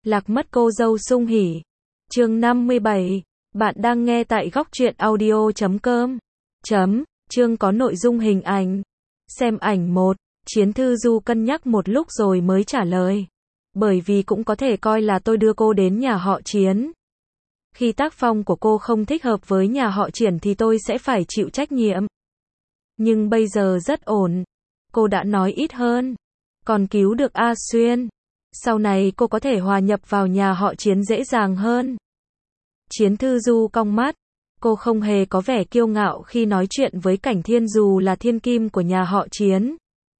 Lạc mất cô dâu Sung Hỉ. Chương 57. Bạn đang nghe tại góc truyện audio.com. Chương có nội dung hình ảnh. Xem ảnh 1. Chiến Thư Du cân nhắc một lúc rồi mới trả lời. Bởi vì cũng có thể coi là tôi đưa cô đến nhà họ Chiến. Khi tác phong của cô không thích hợp với nhà họ Triển thì tôi sẽ phải chịu trách nhiệm. Nhưng bây giờ rất ổn. Cô đã nói ít hơn. Còn cứu được A Xuyên. Sau này cô có thể hòa nhập vào nhà họ Chiến dễ dàng hơn. Chiến Thư Du cong mắt. Cô không hề có vẻ kiêu ngạo khi nói chuyện với Cảnh Thiên dù là thiên kim của nhà họ Chiến.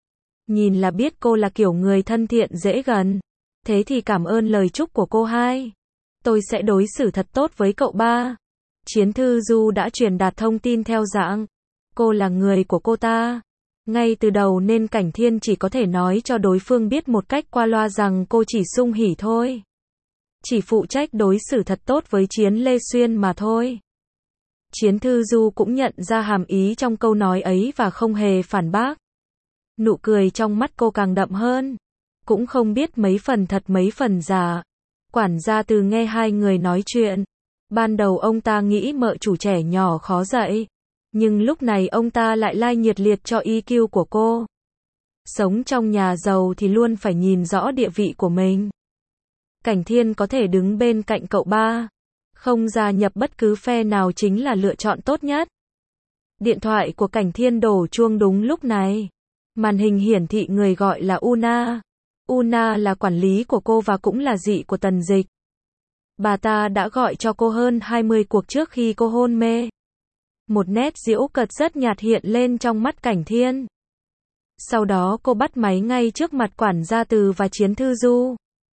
Nhìn là biết cô là kiểu người thân thiện dễ gần. Thế thì cảm ơn lời chúc của cô hai. Tôi sẽ đối xử thật tốt với cậu ba. Chiến Thư Du đã truyền đạt thông tin theo dạng. Cô là người của cô ta. Ngay từ đầu nên Cảnh Thiên chỉ có thể nói cho đối phương biết một cách qua loa rằng cô chỉ Sung Hỉ thôi. Chỉ phụ trách đối xử thật tốt với Chiến Lê Xuyên mà thôi. Chiến Thư Du cũng nhận ra hàm ý trong câu nói ấy và không hề phản bác. Nụ cười trong mắt cô càng đậm hơn. Cũng không biết mấy phần thật mấy phần giả. Quản gia Từ nghe hai người nói chuyện. Ban đầu ông ta nghĩ mợ chủ trẻ nhỏ khó dạy. Nhưng lúc này ông ta lại like nhiệt liệt cho EQ của cô. Sống trong nhà giàu thì luôn phải nhìn rõ địa vị của mình. Cảnh Thiên có thể đứng bên cạnh cậu ba. Không gia nhập bất cứ phe nào chính là lựa chọn tốt nhất. Điện thoại của Cảnh Thiên đổ chuông đúng lúc này. Màn hình hiển thị người gọi là Una. Una là quản lý của cô và cũng là dị của Tần Dịch. Bà ta đã gọi cho cô hơn 20 cuộc trước khi cô hôn mê. Một nét giễu cợt rất nhạt hiện lên trong mắt Cảnh Thiên. Sau đó cô bắt máy ngay trước mặt quản gia Từ và Chiến Thư Du.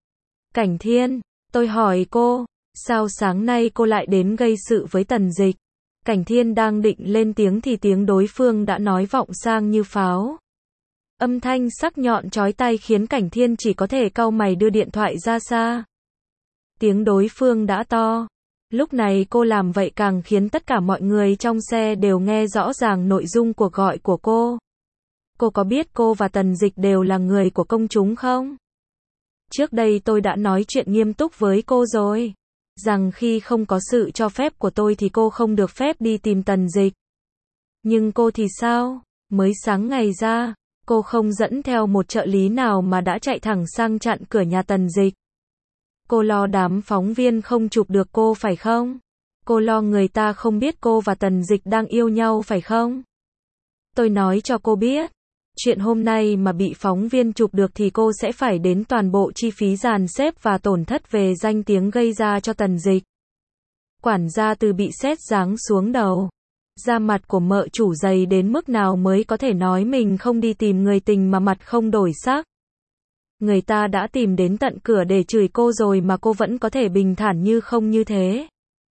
Cảnh Thiên, tôi hỏi cô, sao sáng nay cô lại đến gây sự với Tần Dịch? Cảnh Thiên đang định lên tiếng thì tiếng đối phương đã nói vọng sang như pháo. Âm thanh sắc nhọn chói tai khiến Cảnh Thiên chỉ có thể cau mày đưa điện thoại ra xa. Tiếng đối phương đã to. Lúc này cô làm vậy càng khiến tất cả mọi người trong xe đều nghe rõ ràng nội dung cuộc gọi của cô. Cô có biết cô và Tần Dịch đều là người của công chúng không? Trước đây tôi đã nói chuyện nghiêm túc với cô rồi. Rằng khi không có sự cho phép của tôi thì cô không được phép đi tìm Tần Dịch. Nhưng cô thì sao? Mới sáng ngày ra, cô không dẫn theo một trợ lý nào mà đã chạy thẳng sang chặn cửa nhà Tần Dịch. Cô lo đám phóng viên không chụp được cô phải không? Cô lo người ta không biết cô và Tần Dịch đang yêu nhau phải không? Tôi nói cho cô biết, chuyện hôm nay mà bị phóng viên chụp được thì cô sẽ phải đến toàn bộ chi phí dàn xếp và tổn thất về danh tiếng gây ra cho Tần Dịch. Quản gia Từ bị sét giáng xuống đầu. Da mặt của mợ chủ dày đến mức nào mới có thể nói mình không đi tìm người tình mà mặt không đổi sắc. Người ta đã tìm đến tận cửa để chửi cô rồi mà cô vẫn có thể bình thản như không như thế.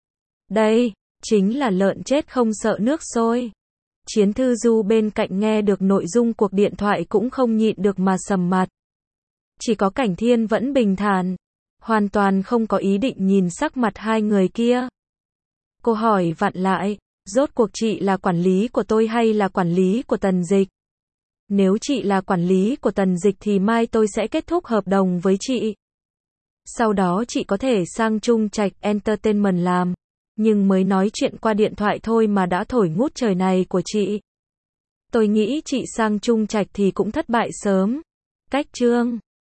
Đây, chính là lợn chết không sợ nước sôi. Chiến Thư Du bên cạnh nghe được nội dung cuộc điện thoại cũng không nhịn được mà sầm mặt. Chỉ có Cảnh Thiên vẫn bình thản, hoàn toàn không có ý định nhìn sắc mặt hai người kia. Cô hỏi vặn lại, rốt cuộc chị là quản lý của tôi hay là quản lý của Tần Dịch? Nếu chị là quản lý của Tần Dịch thì mai tôi sẽ kết thúc hợp đồng với chị. Sau đó chị có thể sang Trung Trạch Entertainment làm. Nhưng mới nói chuyện qua điện thoại thôi mà đã thổi ngút trời này của chị. Tôi nghĩ chị sang Trung Trạch thì cũng thất bại sớm. Cách chương